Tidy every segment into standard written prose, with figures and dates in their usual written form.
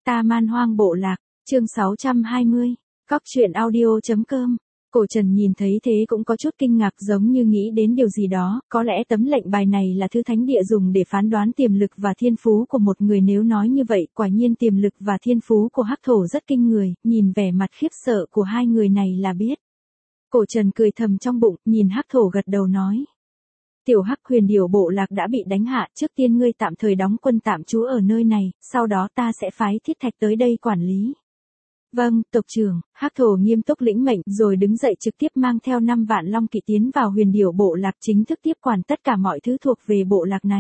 Ta Man Hoang Bộ Lạc, chương 620, Cóc truyện audio.com. Cổ Trần nhìn thấy thế cũng có chút kinh ngạc, giống như nghĩ đến điều gì đó, có lẽ tấm lệnh bài này là thứ thánh địa dùng để phán đoán tiềm lực và thiên phú của một người. Nếu nói như vậy, quả nhiên tiềm lực và thiên phú của Hắc Thổ rất kinh người, nhìn vẻ mặt khiếp sợ của hai người này là biết. Cổ Trần cười thầm trong bụng, nhìn Hắc Thổ gật đầu nói. Tiểu Hắc, Huyền Điểu Bộ Lạc đã bị đánh hạ, trước tiên ngươi tạm thời đóng quân tạm trú ở nơi này, sau đó ta sẽ phái Thiết Thạch tới đây quản lý. Vâng, tộc trưởng. Hắc Thổ nghiêm túc lĩnh mệnh rồi đứng dậy trực tiếp mang theo 5 vạn long kỵ tiến vào Huyền Điểu Bộ Lạc, chính thức tiếp quản tất cả mọi thứ thuộc về bộ lạc này.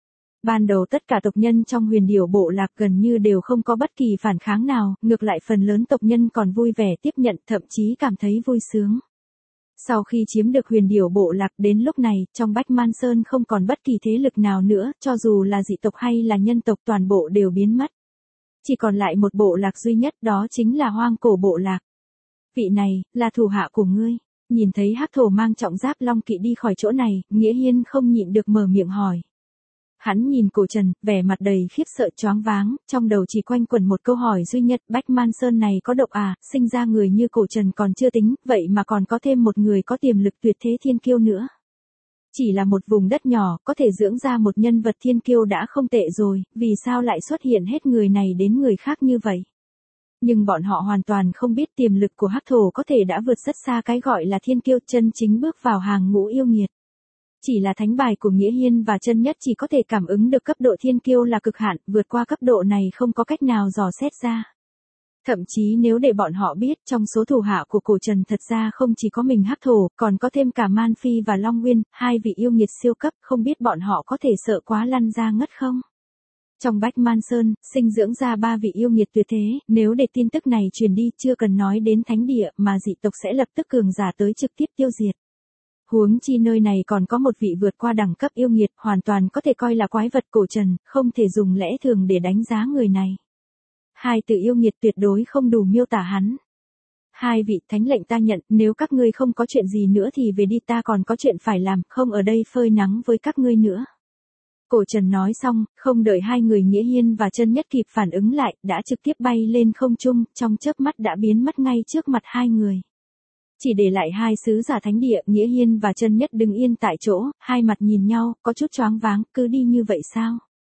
Ban đầu tất cả tộc nhân trong Huyền Điểu Bộ Lạc gần như đều không có bất kỳ phản kháng nào, ngược lại phần lớn tộc nhân còn vui vẻ tiếp nhận, thậm chí cảm thấy vui sướng. Sau khi chiếm được Huyền Điểu Bộ Lạc, đến lúc này, trong Bách Man Sơn không còn bất kỳ thế lực nào nữa, cho dù là dị tộc hay là nhân tộc toàn bộ đều biến mất. Chỉ còn lại một bộ lạc duy nhất, đó chính là Hoang Cổ Bộ Lạc. Vị này, là thủ hạ của ngươi. Nhìn thấy Hắc Thổ mang trọng giáp long kỵ đi khỏi chỗ này, Nghĩa Hiên không nhịn được mở miệng hỏi. Hắn nhìn Cổ Trần, vẻ mặt đầy khiếp sợ choáng váng, trong đầu chỉ quanh quẩn một câu hỏi duy nhất, Bách Man Sơn này có độc à, sinh ra người như Cổ Trần còn chưa tính, vậy mà còn có thêm một người có tiềm lực tuyệt thế thiên kiêu nữa. Chỉ là một vùng đất nhỏ, có thể dưỡng ra một nhân vật thiên kiêu đã không tệ rồi, vì sao lại xuất hiện hết người này đến người khác như vậy? Nhưng bọn họ hoàn toàn không biết tiềm lực của Hắc Thổ có thể đã vượt rất xa cái gọi là thiên kiêu, chân chính bước vào hàng ngũ yêu nghiệt. Chỉ là thánh bài của Nghĩa Hiên và Chân Nhất chỉ có thể cảm ứng được cấp độ thiên kiêu là cực hạn, vượt qua cấp độ này không có cách nào dò xét ra. Thậm chí nếu để bọn họ biết, trong số thủ hạ của Cổ Trần thật ra không chỉ có mình Hắc Thổ, còn có thêm cả Man Phi và Long Nguyên, hai vị yêu nghiệt siêu cấp, không biết bọn họ có thể sợ quá lăn ra ngất không? Trong Bách Man Sơn, sinh dưỡng ra 3 vị yêu nghiệt tuyệt thế, nếu để tin tức này truyền đi, chưa cần nói đến thánh địa, mà dị tộc sẽ lập tức cường giả tới trực tiếp tiêu diệt. Huống chi nơi này còn có một vị vượt qua đẳng cấp yêu nghiệt, hoàn toàn có thể coi là quái vật. Cổ Trần, không thể dùng lẽ thường để đánh giá người này. Hai từ yêu nghiệt tuyệt đối không đủ miêu tả hắn. Hai vị, thánh lệnh ta nhận, nếu các ngươi không có chuyện gì nữa thì về đi, ta còn có chuyện phải làm, không ở đây phơi nắng với các ngươi nữa. Cổ Trần nói xong, không đợi hai người Nghĩa Hiên và Chân Nhất kịp phản ứng lại, đã trực tiếp bay lên không trung, trong chớp mắt đã biến mất ngay trước mặt hai người. Chỉ để lại hai sứ giả thánh địa, Nghĩa Hiên và Chân Nhất đứng yên tại chỗ, hai mặt nhìn nhau, có chút choáng váng, cứ đi như vậy sao?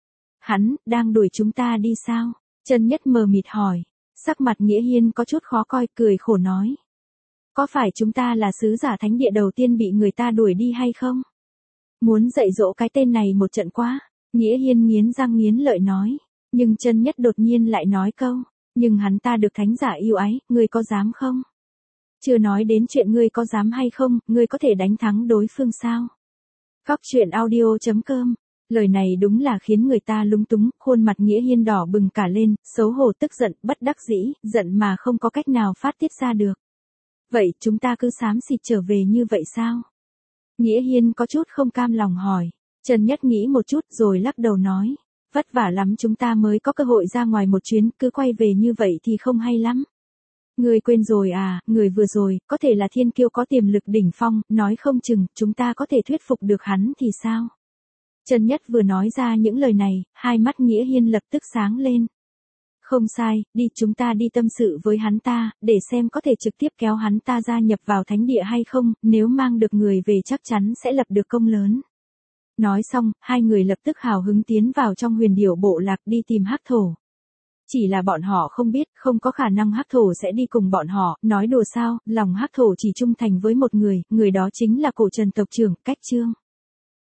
Hắn, đang đuổi chúng ta đi sao? Chân Nhất mờ mịt hỏi. Sắc mặt Nghĩa Hiên có chút khó coi, cười khổ nói. Có phải chúng ta là sứ giả thánh địa đầu tiên bị người ta đuổi đi hay không? Muốn dạy dỗ cái tên này một trận quá. Nghĩa Hiên nghiến răng nghiến lợi nói. Nhưng Chân Nhất đột nhiên lại nói câu. Nhưng hắn ta được thánh giả yêu ái, ngươi có dám không? Chưa nói đến chuyện ngươi có dám hay không, ngươi có thể đánh thắng đối phương sao? Cóc truyện audio.com. Lời này đúng là khiến người ta lúng túng, khuôn mặt Nghĩa Hiên đỏ bừng cả lên, xấu hổ tức giận, bất đắc dĩ, giận mà không có cách nào phát tiết ra được. Vậy chúng ta cứ xám xịt trở về như vậy sao? Nghĩa Hiên có chút không cam lòng hỏi. Chân Nhất nghĩ một chút rồi lắc đầu nói. Vất vả lắm chúng ta mới có cơ hội ra ngoài một chuyến, cứ quay về như vậy thì không hay lắm. Người quên rồi à, người vừa rồi, có thể là thiên kiêu có tiềm lực đỉnh phong, nói không chừng, chúng ta có thể thuyết phục được hắn thì sao? Chân Nhất vừa nói ra những lời này, hai mắt Nghĩa Hiên lập tức sáng lên. Không sai, đi chúng ta đi tâm sự với hắn ta, để xem có thể trực tiếp kéo hắn ta gia nhập vào thánh địa hay không, nếu mang được người về chắc chắn sẽ lập được công lớn. Nói xong, hai người lập tức hào hứng tiến vào trong Huyền Điểu Bộ Lạc đi tìm Hắc Thổ. Chỉ là bọn họ không biết, không có khả năng Hắc Thổ sẽ đi cùng bọn họ, nói đùa sao, lòng Hắc Thổ chỉ trung thành với một người đó chính là Cổ Trần tộc trưởng, Cách Trương.